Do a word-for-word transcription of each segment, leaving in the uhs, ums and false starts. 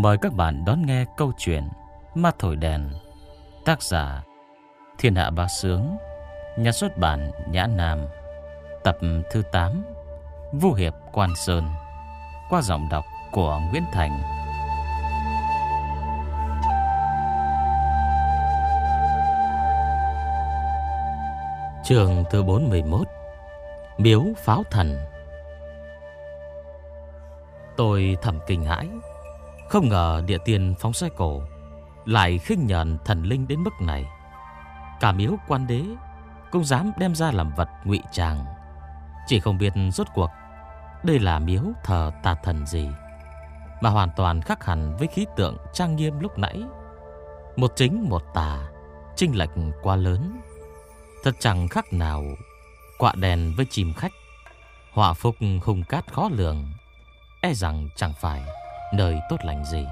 Mời các bạn đón nghe câu chuyện Ma Thổi Đèn. Tác giả Thiên Hạ Bá Sướng. Nhà xuất bản Nhã Nam. Tập thứ tám, Vu Hiệp Quan Sơn. Qua giọng đọc của Nguyễn Thành. Chương thứ bốn mươi mốt, Miếu Pháo Thần. Tôi thầm kinh hãi. Không ngờ địa tiên phóng xoay cổ lại khinh nhờn thần linh đến mức này. Cả miếu quan đế cũng dám đem ra làm vật ngụy trang. Chỉ không biết rốt cuộc đây là miếu thờ tà thần gì, mà hoàn toàn khác hẳn với khí tượng trang nghiêm lúc nãy. Một chính một tà, chênh lệch quá lớn. Thật chẳng khác nào quạ đèn với chim khách. Họa phúc hung cát khó lường, e rằng chẳng phải nơi tốt lành gì.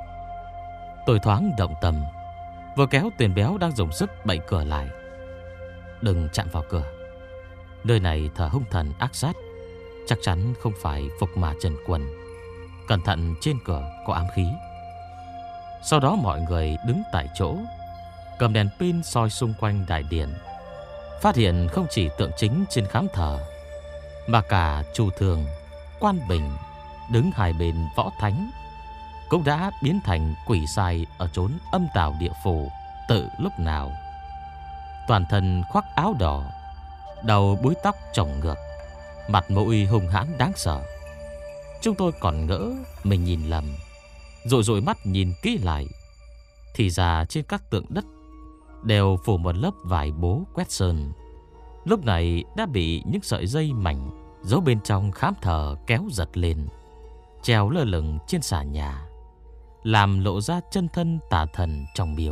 Tôi thoáng động tâm, vừa kéo Tuyền Béo đang dùng sức bậy cửa lại. Đừng chạm vào cửa, nơi này thờ hung thần ác sát, chắc chắn không phải Phục Mà Trần Quân. Cẩn thận, trên cửa có ám khí. Sau đó mọi người đứng tại chỗ, cầm đèn pin soi xung quanh đại điện. Phát hiện không chỉ tượng chính trên khám thờ, mà cả Chu Thường, Quan Bình đứng hai bên võ thánh cũng đã biến thành quỷ sai ở chốn âm tào địa phủ tự lúc nào. Toàn thân khoác áo đỏ, đầu búi tóc trồng ngược, mặt mũi hung hãn đáng sợ. Chúng tôi còn ngỡ mình nhìn lầm, rồi dội mắt nhìn kỹ lại, thì ra trên các tượng đất đều phủ một lớp vải bố quét sơn. Lúc này đã bị những sợi dây mảnh giấu bên trong khám thờ kéo giật lên, treo lơ lửng trên xà nhà, làm lộ ra chân thân tà thần trong miếu.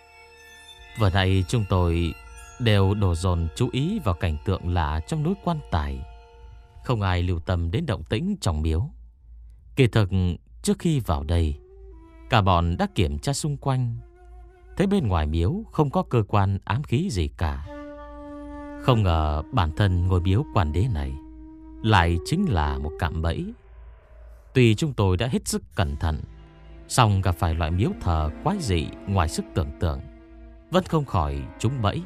Vừa nãy chúng tôi đều đổ dồn chú ý vào cảnh tượng lạ trong núi quan tài, không ai lưu tâm đến động tĩnh trong miếu. Kỳ thực trước khi vào đây, cả bọn đã kiểm tra xung quanh, thấy bên ngoài miếu không có cơ quan ám khí gì cả. Không ngờ bản thân ngôi miếu quan đế này lại chính là một cạm bẫy. Tuy chúng tôi đã hết sức cẩn thận, song gặp phải loại miếu thờ quái dị ngoài sức tưởng tượng, vẫn không khỏi trúng bẫy.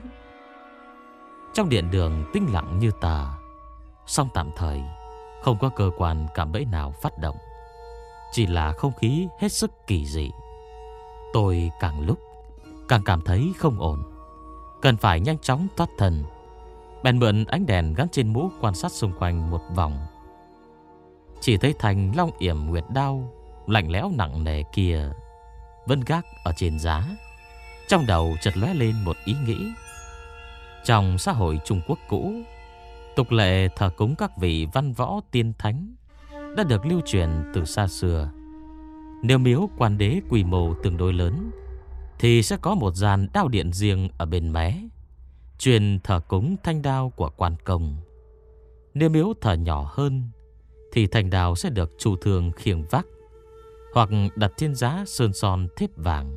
Trong điện đường tĩnh lặng như tờ, song tạm thời không có cơ quan cạm bẫy nào phát động, chỉ là không khí hết sức kỳ dị. Tôi càng lúc càng cảm thấy không ổn, cần phải nhanh chóng thoát thân. Bèn mượn ánh đèn gắn trên mũ quan sát xung quanh một vòng. Chỉ thấy thành long yểm nguyệt đao lạnh lẽo nặng nề kia vẫn gác ở trên giá. Trong đầu chợt lóe lên một ý nghĩ. Trong xã hội Trung Quốc cũ, tục lệ thờ cúng các vị văn võ tiên thánh đã được lưu truyền từ xa xưa. Nếu miếu quan đế quy mô tương đối lớn, thì sẽ có một gian đao điện riêng ở bên mé, truyền thờ cúng thanh đao của quan công. Nếu miếu thờ nhỏ hơn, thì thanh đao sẽ được Chu Thường khiêng vác, hoặc đặt trên giá sơn son thép vàng.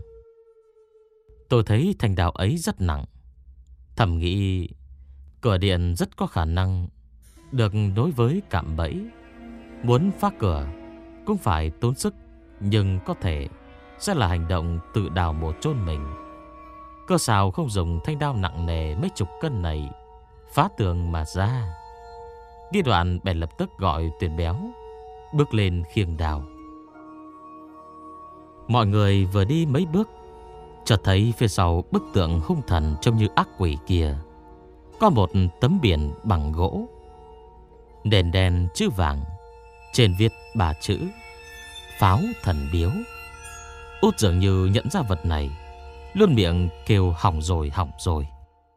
Tôi thấy thanh đao ấy rất nặng, thầm nghĩ cửa điện rất có khả năng được nối với cạm bẫy. Muốn phá cửa cũng phải tốn sức, nhưng có thể sẽ là hành động tự đào mổ chôn mình. Cơ sao không dùng thanh đao nặng nề mấy chục cân này phá tường mà ra. Đi đoạn bèn lập tức gọi Tuyền Béo bước lên khiêng đào. Mọi người vừa đi mấy bước, chợt thấy phía sau bức tượng hung thần trông như ác quỷ kia có một tấm biển bằng gỗ, nền đen chữ vàng, trên viết ba chữ Pháo Thần Miếu. Út dường như nhận ra vật này, luôn miệng kêu hỏng rồi hỏng rồi.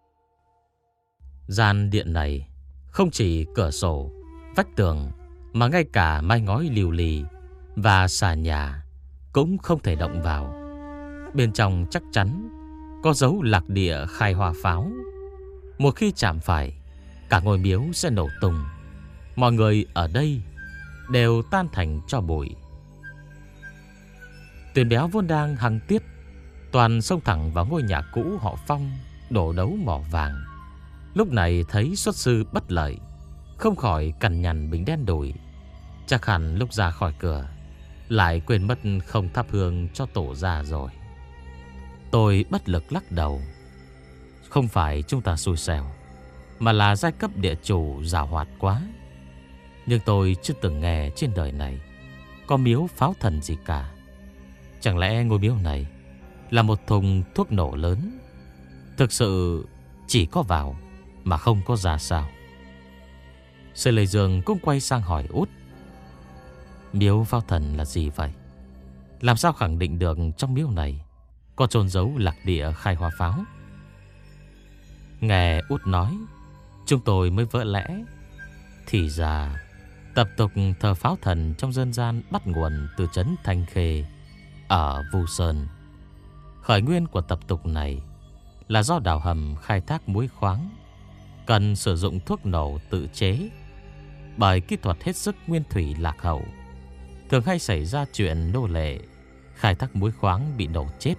Gian điện này không chỉ cửa sổ, vách tường, mà ngay cả mái ngói liều lì và xà nhà cũng không thể động vào. Bên trong chắc chắn có dấu lạc địa khai hoa pháo. Một khi chạm phải, cả ngôi miếu sẽ nổ tung, mọi người ở đây đều tan thành tro bụi. Tuyền Béo vốn đang hăng tiết, toàn xông thẳng vào ngôi nhà cũ họ Phong đổ đấu mỏ vàng. Lúc này thấy xuất sư bất lợi, không khỏi cằn nhằn bình đen đủi. Chắc hẳn lúc ra khỏi cửa Lại quên mất không thắp hương cho tổ già rồi. Tôi bất lực lắc đầu. Không phải chúng ta xui xẻo, mà là giai cấp địa chủ giàu hoạt quá. Nhưng tôi chưa từng nghe trên đời này có miếu pháo thần gì cả. Chẳng lẽ ngôi miếu này là một thùng thuốc nổ lớn, thực sự chỉ có vào mà không có ra sao? Sư Lê Dương cũng quay sang hỏi Út: Miếu pháo thần là gì vậy? Làm sao khẳng định được trong miếu này có chôn giấu lạc địa khai hoa pháo? Nghe Út nói, chúng tôi mới vỡ lẽ. Thì ra tập tục thờ pháo thần trong dân gian bắt nguồn từ trấn Thanh Khê ở Vu Sơn. Khởi nguyên của tập tục này là do đào hầm khai thác muối khoáng, cần sử dụng thuốc nổ tự chế. Bởi kỹ thuật hết sức nguyên thủy lạc hậu, thường hay xảy ra chuyện nô lệ khai thác muối khoáng bị nổ chết,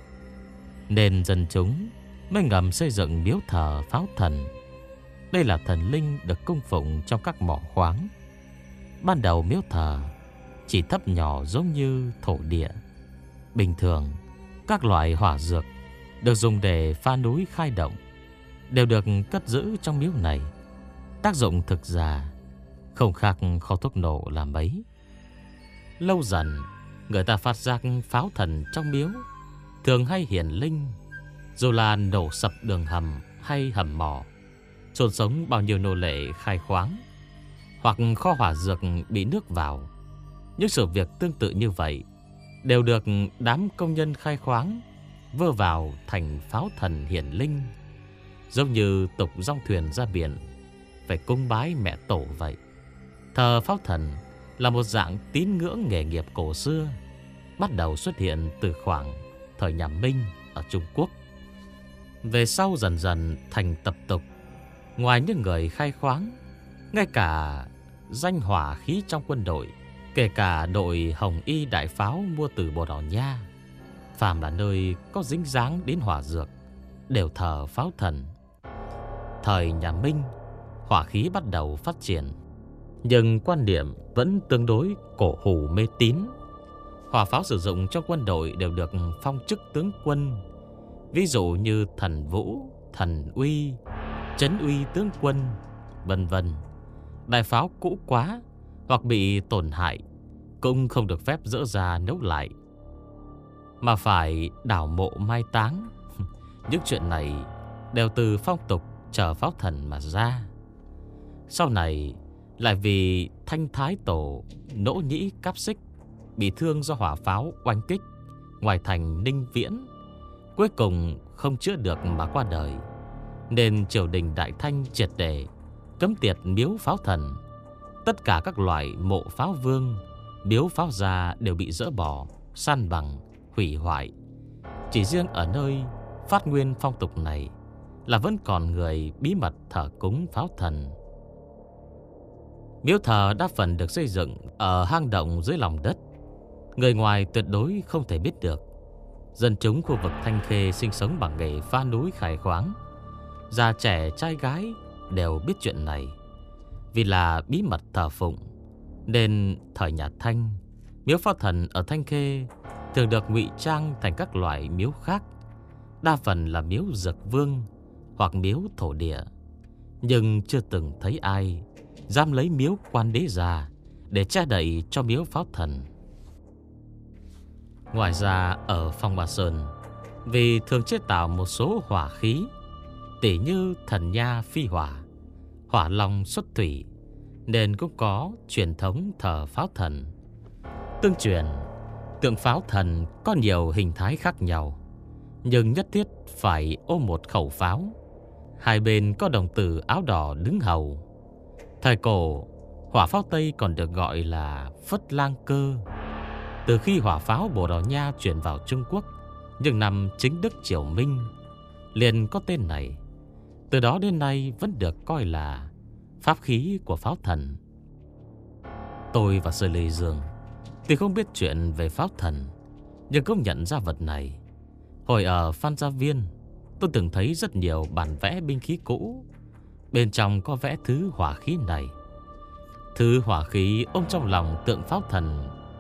nên dân chúng mới ngầm xây dựng miếu thờ pháo thần. Đây là thần linh được cung phụng trong các mỏ khoáng. Ban đầu miếu thờ chỉ thấp nhỏ giống như thổ địa. Bình thường, các loại hỏa dược được dùng để phá núi khai động đều được cất giữ trong miếu này. Tác dụng thực ra không khác kho thuốc nổ là mấy. Lâu dần, người ta phát giác pháo thần trong miếu thường hay hiển linh, dù là nổ sập đường hầm hay hầm mỏ, chôn sống bao nhiêu nô lệ khai khoáng, hoặc kho hỏa dược bị nước vào. Những sự việc tương tự như vậy đều được đám công nhân khai khoáng vơ vào thành pháo thần hiển linh, giống như tục dong thuyền ra biển phải cúng bái mẹ tổ vậy. Thờ pháo thần là một dạng tín ngưỡng nghề nghiệp cổ xưa, bắt đầu xuất hiện từ khoảng thời nhà Minh ở Trung Quốc. Về sau dần dần thành tập tục. Ngoài những người khai khoáng, ngay cả danh hỏa khí trong quân đội, kể cả đội Hồng Y đại pháo mua từ Bồ Đào Nha, phàm là nơi có dính dáng đến hỏa dược đều thờ pháo thần. Thời nhà Minh, hỏa khí bắt đầu phát triển, nhưng quan điểm vẫn tương đối cổ hủ mê tín. Hỏa pháo sử dụng trong quân đội đều được phong chức tướng quân, ví dụ như thần vũ, thần uy, trấn uy tướng quân, vân vân. Đại pháo cũ quá hoặc bị tổn hại cũng không được phép dỡ ra nấu lại, mà phải đào mộ mai táng. Những chuyện này đều từ phong tục chờ pháo thần mà ra. Sau này lại vì Thanh Thái Tổ Nỗ Nhĩ Cáp Xích bị thương do hỏa pháo oanh kích ngoài thành Ninh Viễn, cuối cùng không chữa được mà qua đời, nên triều đình Đại Thanh triệt để cấm tiệt miếu pháo thần. Tất cả các loại mộ pháo vương, miếu pháo gia đều bị dỡ bỏ, san bằng, hủy hoại. Chỉ riêng ở nơi phát nguyên phong tục này là vẫn còn người bí mật thờ cúng pháo thần. Miếu thờ đa phần được xây dựng ở hang động dưới lòng đất, người ngoài tuyệt đối không thể biết được. Dân chúng khu vực Thanh Khê sinh sống bằng nghề phá núi khai khoáng, già trẻ trai gái đều biết chuyện này. Vì là bí mật thờ phụng, nên thời nhà Thanh, miếu pháo thần ở Thanh Khê thường được ngụy trang thành các loại miếu khác, đa phần là miếu dược vương hoặc miếu thổ địa. Nhưng chưa từng thấy ai dám lấy miếu quan đế ra để che đậy cho miếu pháo thần. Ngoài ra ở Phong Ba Sơn, vì thường chế tạo một số hỏa khí, tỉ như thần nha phi hỏa, hỏa long xuất thủy, nên cũng có truyền thống thờ pháo thần. Tương truyền, tượng pháo thần có nhiều hình thái khác nhau, nhưng nhất thiết phải ôm một khẩu pháo. Hai bên có đồng tử áo đỏ đứng hầu. Thời cổ, hỏa pháo Tây còn được gọi là Phất Lang Cơ. Từ khi hỏa pháo Bồ Đào Nha chuyển vào Trung Quốc những năm Chính Đức Triều Minh, liền có tên này. Từ đó đến nay vẫn được coi là pháp khí của pháo thần. Tôi và Sư Lê Dương tuy không biết chuyện về pháo thần, nhưng cũng nhận ra vật này. Hồi ở Phan Gia Viên, tôi từng thấy rất nhiều bản vẽ binh khí cũ, bên trong có vẽ thứ hỏa khí này. Thứ hỏa khí ôm trong lòng tượng pháo thần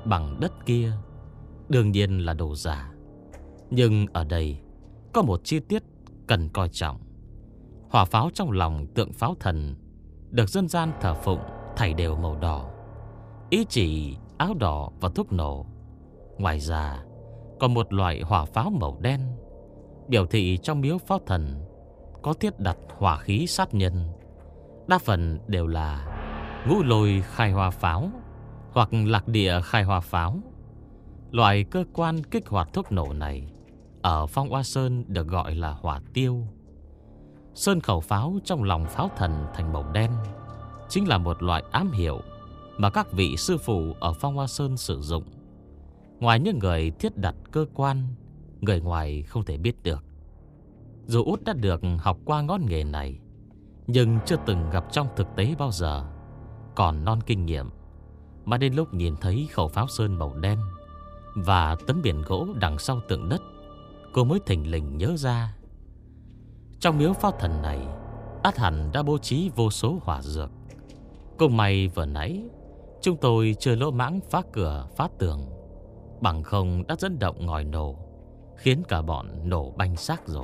bằng đất kia đương nhiên là đồ giả. Nhưng ở đây có một chi tiết cần coi trọng. Hỏa pháo trong lòng tượng pháo thần được dân gian thờ phụng thảy đều màu đỏ, ý chỉ áo đỏ và thuốc nổ. Ngoài ra còn một loại hỏa pháo màu đen, biểu thị trong miếu pháo thần có thiết đặt hỏa khí sát nhân. Đa phần đều là ngũ lôi khai hoa pháo hoặc lạc địa khai hoa pháo. Loại cơ quan kích hoạt thuốc nổ này ở Phong Hoa Sơn được gọi là hỏa tiêu. Sơn khẩu pháo trong lòng pháo thần thành màu đen chính là một loại ám hiệu mà các vị sư phụ ở Phong Hoa Sơn sử dụng. Ngoài những người thiết đặt cơ quan, người ngoài không thể biết được. Dù Út đã được học qua ngón nghề này, nhưng chưa từng gặp trong thực tế bao giờ, còn non kinh nghiệm. Mà đến lúc nhìn thấy khẩu pháo sơn màu đen và tấm biển gỗ đằng sau tượng đất, cô mới thình lình nhớ ra. Trong miếu pháo thần này ắt hẳn đã bố trí vô số hỏa dược. Cùng may vừa nãy chúng tôi chưa lỗ mãng phá cửa phá tường, bằng không đã dẫn động ngòi nổ, khiến cả bọn nổ banh xác rồi.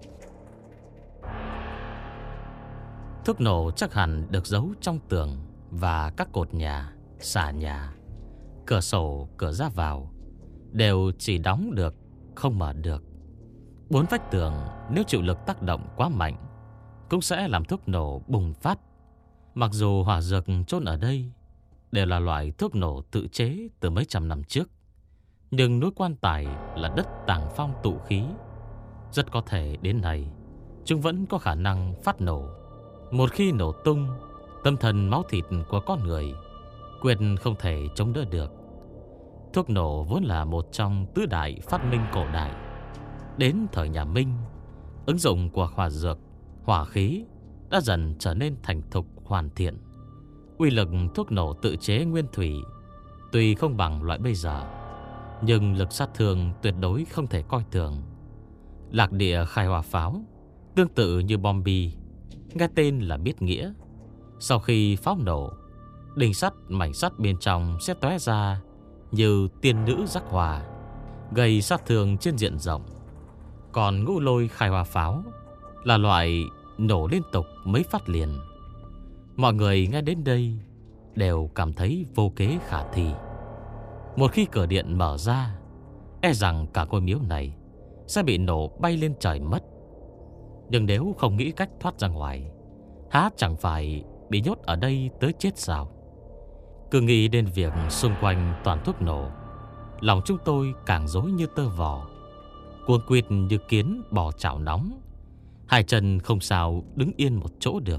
Thuốc nổ chắc hẳn được giấu trong tường và các cột nhà, xà nhà. Cửa sổ, cửa ra vào đều chỉ đóng được, không mở được. Bốn vách tường nếu chịu lực tác động quá mạnh cũng sẽ làm thuốc nổ bùng phát. Mặc dù hỏa dược chôn ở đây đều là loại thuốc nổ tự chế từ mấy trăm năm trước, nhưng núi Quan Tài là đất tàng phong tụ khí, rất có thể đến nay chúng vẫn có khả năng phát nổ. Một khi nổ tung, tâm thần máu thịt của con người quyết không thể chống đỡ được. Thuốc nổ vốn là một trong tứ đại phát minh cổ đại. Đến thời nhà Minh, ứng dụng của hỏa dược, hỏa khí đã dần trở nên thành thục hoàn thiện. Uy lực thuốc nổ tự chế nguyên thủy tuy không bằng loại bây giờ, nhưng lực sát thương tuyệt đối không thể coi thường. Lạc địa khai hỏa pháo tương tự như bom bi, nghe tên là biết nghĩa. Sau khi pháo nổ, đinh sắt, mảnh sắt bên trong sẽ tóe ra như tiên nữ rắc hòa, gây sát thương trên diện rộng. Còn ngũ lôi khai hỏa pháo là loại nổ liên tục mấy phát liền. Mọi người nghe đến đây đều cảm thấy vô kế khả thi. Một khi cửa điện mở ra, e rằng cả ngôi miếu này sẽ bị nổ bay lên trời mất. Nhưng nếu không nghĩ cách thoát ra ngoài, há chẳng phải bị nhốt ở đây tới chết sao? Cứ nghĩ đến việc xung quanh toàn thuốc nổ, lòng chúng tôi càng rối như tơ vò, cuống quýt như kiến bò chảo nóng. Hai chân không sao đứng yên một chỗ được.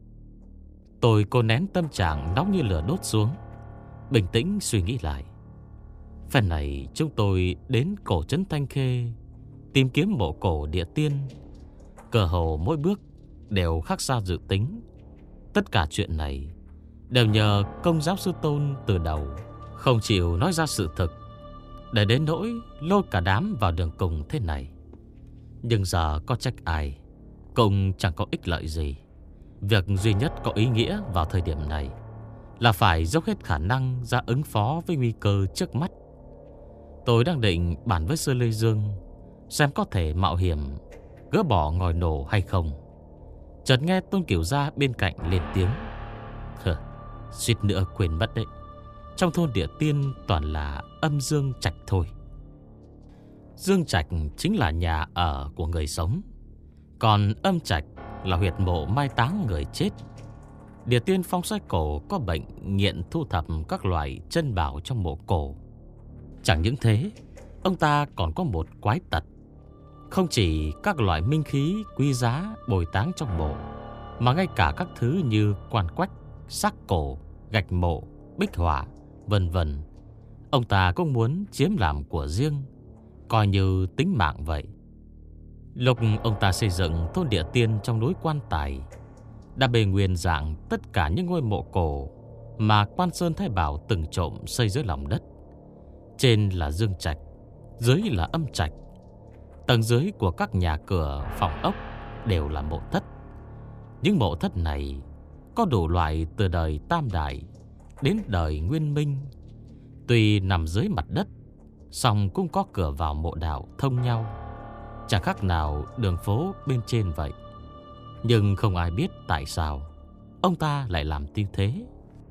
Tôi cố nén tâm trạng nóng như lửa đốt xuống, bình tĩnh suy nghĩ lại. Phần này chúng tôi đến cổ trấn Thanh Khê tìm kiếm mộ cổ địa tiên. Cơ hồ mỗi bước đều khác xa dự tính. Tất cả chuyện này đều nhờ Công giáo sư Tôn từ đầu không chịu nói ra sự thực, để đến nỗi lôi cả đám vào đường cùng thế này. Nhưng giờ có trách ai, cũng chẳng có ích lợi gì. Việc duy nhất có ý nghĩa vào thời điểm này là phải dốc hết khả năng ra ứng phó với nguy cơ trước mắt. Tôi đang định bàn với Sư Lê Dương xem có thể mạo hiểm gỡ bỏ ngòi nổ hay không, chợt nghe Tôn Kiểu Gia bên cạnh lên tiếng: Hờ, suýt nữa quên mất đấy. Trong thôn địa tiên toàn là âm dương trạch thôi. Dương trạch chính là nhà ở của người sống, còn âm trạch là huyệt mộ mai táng người chết. Địa tiên Phong Xoay Cổ có bệnh nghiện thu thập các loại chân bảo trong mộ cổ. Chẳng những thế, ông ta còn có một quái tật. Không chỉ các loại minh khí quý giá bồi táng trong mộ, mà ngay cả các thứ như quan quách, xác cổ, gạch mộ, bích họa, vân vân, ông ta cũng muốn chiếm làm của riêng, coi như tính mạng vậy. Lúc ông ta xây dựng thôn địa tiên trong núi Quan Tài, đã bề nguyên dạng tất cả những ngôi mộ cổ mà Quan Sơn Thái Bảo từng trộm xây dưới lòng đất. Trên là dương trạch, dưới là âm trạch. Tầng dưới của các nhà cửa, phòng ốc đều là mộ thất. Những mộ thất này có đủ loại từ đời Tam Đại đến đời Nguyên Minh. Tuy nằm dưới mặt đất, song cũng có cửa vào mộ đạo thông nhau, chẳng khác nào đường phố bên trên vậy. Nhưng không ai biết tại sao ông ta lại làm như thế.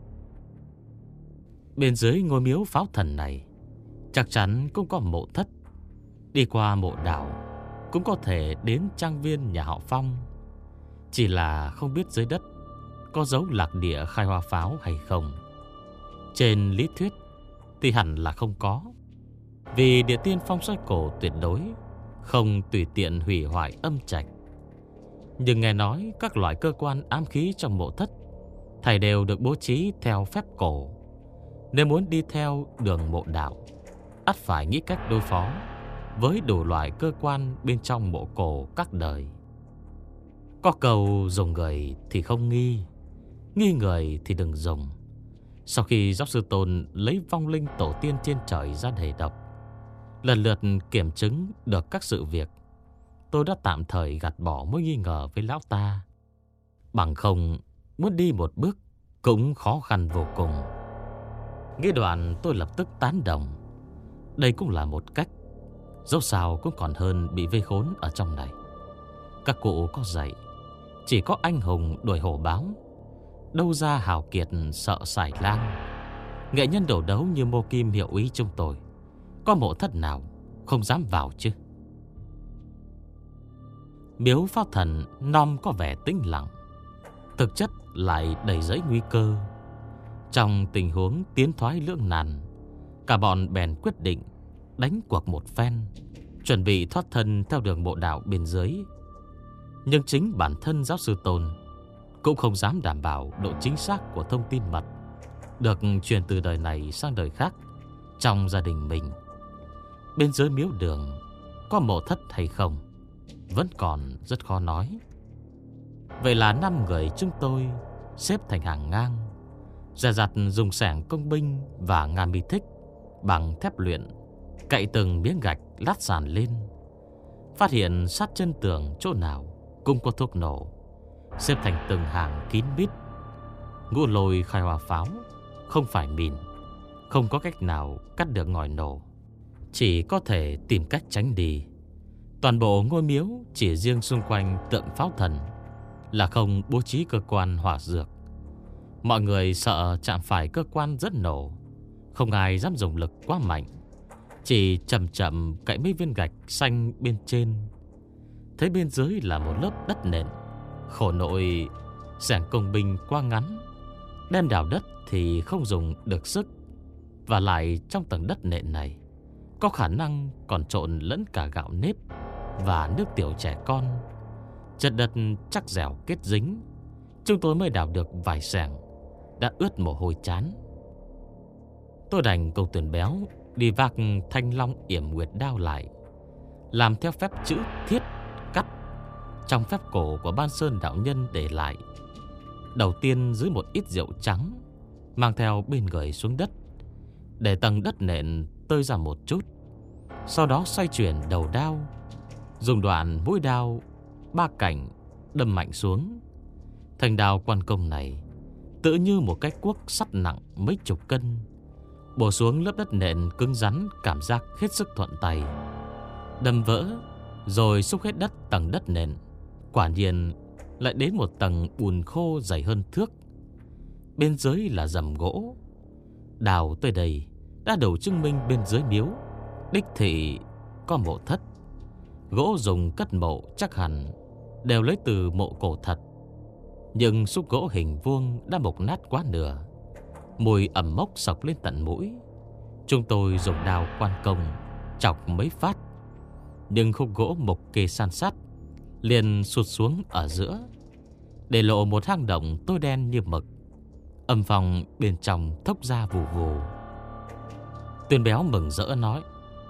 Bên dưới ngôi miếu Pháo Thần này chắc chắn cũng có mộ thất. Đi qua mộ đạo cũng có thể đến trang viên nhà họ Phong. Chỉ là không biết dưới đất có dấu lạc địa khai hoa pháo hay không. Trên lý thuyết thì hẳn là không có, vì địa tiên phong xoay cổ tuyệt đối không tùy tiện hủy hoại âm trạch. Nhưng nghe nói các loại cơ quan ám khí trong mộ thất thảy đều được bố trí theo phép cổ. Nếu muốn đi theo đường mộ đạo, ắt phải nghĩ cách đối phó với đủ loại cơ quan bên trong mộ cổ các đời. Có câu dùng người thì không nghi, nghi người thì đừng dùng. Sau khi Giáo sư Tôn lấy vong linh tổ tiên trên trời ra đề độc, lần lượt kiểm chứng được các sự việc, tôi đã tạm thời gạt bỏ mối nghi ngờ với lão ta. Bằng không, muốn đi một bước cũng khó khăn vô cùng. Nghĩ đoạn tôi lập tức tán đồng. Đây cũng là một cách, dẫu sao cũng còn hơn bị vây khốn ở trong này. Các cụ có dạy, chỉ có anh hùng đuổi hổ báo, đâu ra hào kiệt sợ xài lang. Nghệ nhân đổ đấu như Mô Kim hiệu ý chúng tôi, có mộ thất nào không dám vào chứ? Miếu Pháo Thần non có vẻ tĩnh lặng, thực chất lại đầy rẫy nguy cơ. Trong tình huống tiến thoái lưỡng nan, cả bọn bèn quyết định đánh cuộc một phen, chuẩn bị thoát thân theo đường mộ đạo bên dưới. Nhưng chính bản thân Giáo sư Tôn cũng không dám đảm bảo độ chính xác của thông tin mật được truyền từ đời này sang đời khác trong gia đình mình. Bên dưới miếu đường có mộ thất hay không vẫn còn rất khó nói. Vậy là năm người chúng tôi xếp thành hàng ngang, dè dặt dùng xẻng công binh và ngà mi thích bằng thép luyện cậy từng miếng gạch lát sàn lên. Phát hiện sát chân tường chỗ nào cũng có thuốc nổ, xếp thành từng hàng kín mít. Ngũ lôi khai hoa pháo không phải mìn, không có cách nào cắt được ngòi nổ, chỉ có thể tìm cách tránh đi. Toàn bộ ngôi miếu chỉ riêng xung quanh tượng Pháo Thần là không bố trí cơ quan hỏa dược. Mọi người sợ chạm phải cơ quan rất nổ, không ai dám dùng lực quá mạnh, chỉ chậm chậm cậy mấy viên gạch xanh bên trên. Thấy bên dưới là một lớp đất nền, khổ nội xẻng công binh quá ngắn, đem đào đất thì không dùng được sức. Và lại trong tầng đất nện này có khả năng còn trộn lẫn cả gạo nếp và nước tiểu trẻ con. Chất đất chắc dẻo kết dính, chúng tôi mới đào được vài xẻng đã ướt mồ hôi chán. Tôi đành cầu Tuyền Béo đi vác thanh long yểm nguyệt đao lại, làm theo phép chữ thiết cắt trong phép cổ của Ban Sơn đạo nhân để lại. Đầu tiên dưới một ít rượu trắng mang theo bên người xuống đất, để tầng đất nện tơi ra một chút. Sau đó xoay chuyển đầu đao, dùng đoạn mũi đao ba cạnh đâm mạnh xuống. Thanh đao quan công này tự như một cái cuốc sắt nặng mấy chục cân, bổ xuống lớp đất nện cứng rắn, cảm giác hết sức thuận tay. Đâm vỡ rồi xúc hết đất tầng đất nện, quả nhiên lại đến một tầng bùn khô dày hơn thước. Bên dưới là rầm gỗ. Đào tới đây đã đủ chứng minh bên dưới miếu đích thị có mộ thất. Gỗ dùng cất mộ chắc hẳn đều lấy từ mộ cổ thật, nhưng xúc gỗ hình vuông đã mục nát quá nửa, mùi ẩm mốc sộc lên tận mũi. Chúng tôi dùng đao quan công chọc mấy phát, nhưng khúc gỗ mục kề san sát liền sụt xuống ở giữa, để lộ một hang động tối đen như mực. Âm phòng bên trong thốc ra vù vù. Tuyền Béo mừng rỡ nói: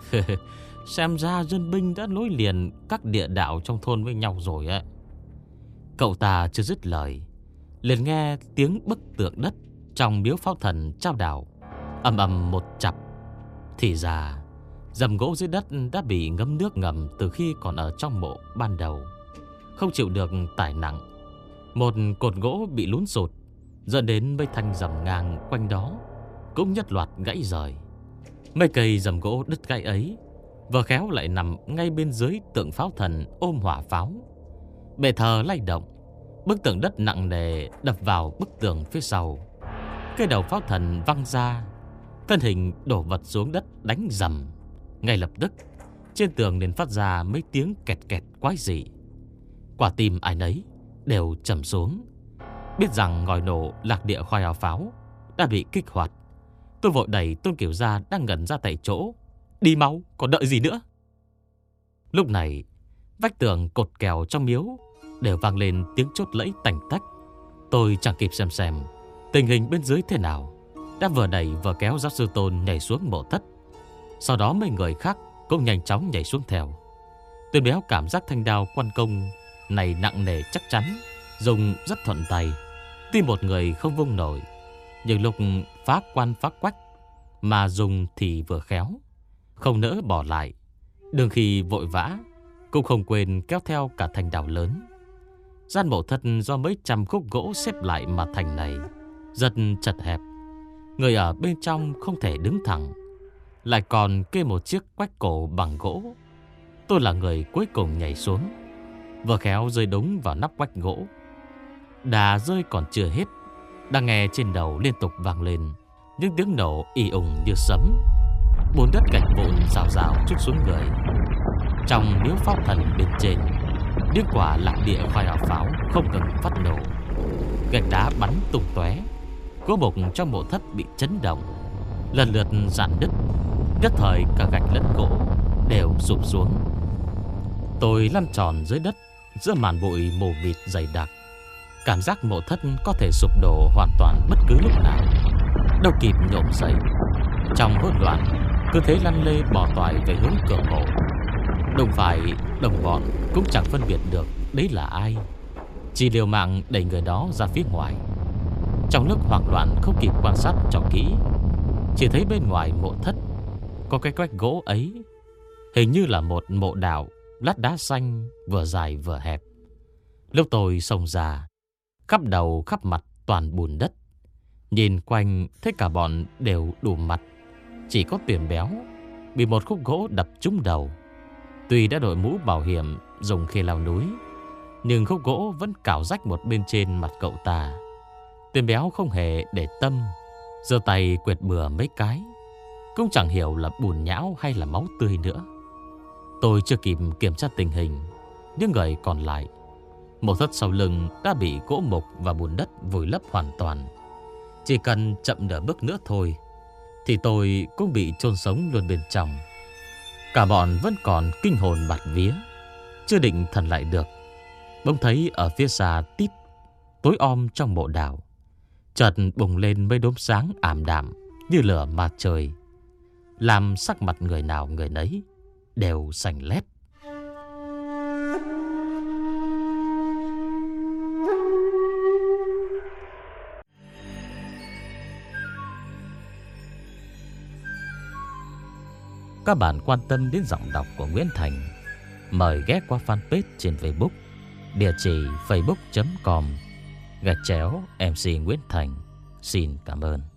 xem ra dân binh đã nối liền các địa đạo trong thôn với nhau rồi ấy. Cậu ta chưa dứt lời, liền nghe tiếng bức tượng đất trong miếu Pháo Thần trao đảo ầm ầm một chặp. Thì ra rầm gỗ dưới đất đã bị ngấm nước ngầm từ khi còn ở trong mộ ban đầu, không chịu được tải nặng. Một cột gỗ bị lún sụt, dẫn đến mấy thanh rầm ngang quanh đó cũng nhất loạt gãy rời. Mấy cây rầm gỗ đứt gãy ấy vừa khéo lại nằm ngay bên dưới tượng pháo thần ôm hỏa pháo. Bệ thờ lay động, bức tường đất nặng nề đập vào bức tường phía sau. Cái đầu pháo thần văng ra, thân hình đổ vật xuống đất đánh rầm. Ngay lập tức trên tường liền phát ra mấy tiếng kẹt kẹt quái dị. Quả tim ai nấy đều trầm xuống. Biết rằng ngòi nổ lạc địa khoai áo pháo đã bị kích hoạt, tôi vội đẩy Tôn Kiểu Gia đang ngẩn ra tại chỗ. Đi mau, còn đợi gì nữa? Lúc này vách tường cột kèo trong miếu đều vang lên tiếng chốt lẫy tành tách. Tôi chẳng kịp xem xem tình hình bên dưới thế nào, đã vừa đẩy vừa kéo giáo sư Tôn nhảy xuống mộ thất. Sau đó mấy người khác cũng nhanh chóng nhảy xuống theo. Tuyên Béo cảm giác thanh đao quan công này nặng nề chắc chắn, dùng rất thuận tay. Tuy một người không vung nổi, nhưng lúc phá quan phá quách mà dùng thì vừa khéo, không nỡ bỏ lại. Đương khi vội vã cũng không quên kéo theo cả thanh đao lớn. Gian mộ thất do mấy trăm khúc gỗ xếp lại mà thành này rất chật hẹp. Người ở bên trong không thể đứng thẳng, lại còn kê một chiếc quách cổ bằng gỗ. Tôi là người cuối cùng nhảy xuống, vừa khéo rơi đúng vào nắp quách gỗ. Đà rơi còn chưa hết, đang nghe trên đầu liên tục vang lên những tiếng nổ ì ùng như sấm. Bùn đất gạch vụn rào rào trút xuống người. Trong miếu pháo thần bên trên, những quả lạc địa khoai áo pháo không ngừng phát nổ. Gạch đá bắn tung tóe, gỗ mục trong mộ thất bị chấn động, lần lượt rạn nứt. Nhất thời cả gạch lẫn gỗ đều sụp xuống. Tôi lăn tròn dưới đất giữa màn bụi mù mịt dày đặc, cảm giác mộ thất có thể sụp đổ hoàn toàn bất cứ lúc nào. Đâu kịp nhổm dậy, trong hỗn loạn cứ thế lăn lê bò toại về hướng cửa mộ. Đồng phải đồng bọn cũng chẳng phân biệt được đấy là ai, chỉ liều mạng đẩy người đó ra phía ngoài. Trong lúc hoảng loạn không kịp quan sát cho kỹ, chỉ thấy bên ngoài mộ thất có cái quách gỗ ấy hình như là một mộ đạo lát đá xanh, vừa dài vừa hẹp. Lúc tôi xông ra, khắp đầu khắp mặt toàn bùn đất. Nhìn quanh thấy cả bọn đều đủ mặt, chỉ có Tuyển Béo bị một khúc gỗ đập trúng đầu. Tuy đã đội mũ bảo hiểm dùng khi leo núi, nhưng khúc gỗ vẫn cào rách một bên trên mặt cậu ta. Tuyển Béo không hề để tâm, giơ tay quệt bừa mấy cái, cũng chẳng hiểu là bùn nhão hay là máu tươi nữa. Tôi chưa kịp kiểm tra tình hình những người còn lại, mộ thất sau lưng đã bị gỗ mục và bùn đất vùi lấp hoàn toàn. Chỉ cần chậm nửa bước nữa thôi thì tôi cũng bị chôn sống luôn bên trong. Cả bọn vẫn còn kinh hồn bạt vía, chưa định thần lại được. Bỗng thấy ở phía xa tít, tối om trong mộ đảo, chợt bùng lên mấy đốm sáng ảm đạm như lửa mặt trời, làm sắc mặt người nào người nấy đều xanh lét. Các bạn quan tâm đến giọng đọc của Nguyễn Thành, mời ghé qua fanpage trên Facebook, địa chỉ facebook chấm com gạch chéo em xê Nguyễn Thành. Xin cảm ơn.